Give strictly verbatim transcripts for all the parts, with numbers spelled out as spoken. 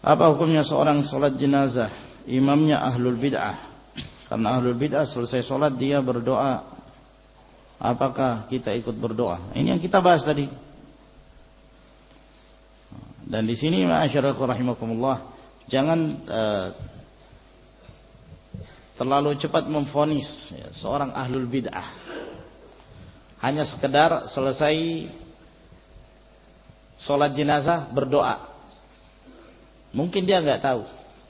Apa hukumnya seorang salat jenazah, imamnya ahlul bid'ah? Karena ahlul bid'ah selesai salat dia berdoa. Apakah kita ikut berdoa? Ini yang kita bahas tadi. Dan di sini ma'asyarakat rahimakumullah, jangan uh, terlalu cepat memvonis ya, seorang ahlul bid'ah. Hanya sekedar selesai salat jenazah berdoa. Mungkin dia enggak tahu.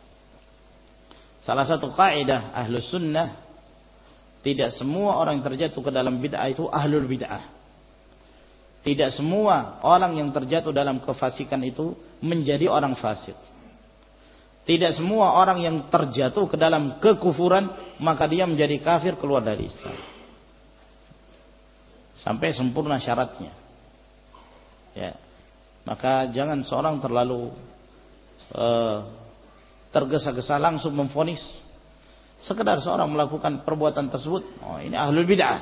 Salah satu kaidah ahlus sunnah, tidak semua orang yang terjatuh ke dalam bid'ah itu ahlul bid'ah. Tidak semua orang yang terjatuh dalam kefasikan itu menjadi orang fasik. Tidak semua orang yang terjatuh ke dalam kekufuran maka dia menjadi kafir, keluar dari Islam. Sampai sempurna syaratnya. Ya. Maka jangan seorang terlalu uh, tergesa-gesa langsung memvonis. Sekedar seorang melakukan perbuatan tersebut, oh ini ahlul bid'ah.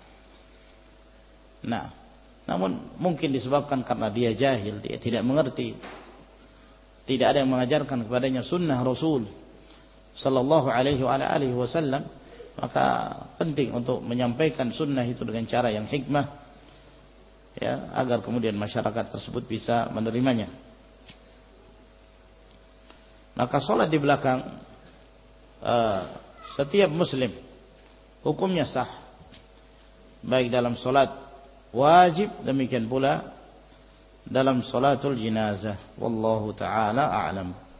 Nah, namun mungkin disebabkan karena dia jahil, dia tidak mengerti. Tidak ada yang mengajarkan kepadanya sunnah Rasul sallallahu alaihi wa alihi wasallam, maka penting untuk menyampaikan sunnah itu dengan cara yang hikmah, ya, agar kemudian masyarakat tersebut bisa menerimanya. Maka sholat di belakang uh, setiap muslim hukumnya sah, baik dalam sholat wajib, demikian pula dalam sholatul jenazah. Wallahu ta'ala a'lam.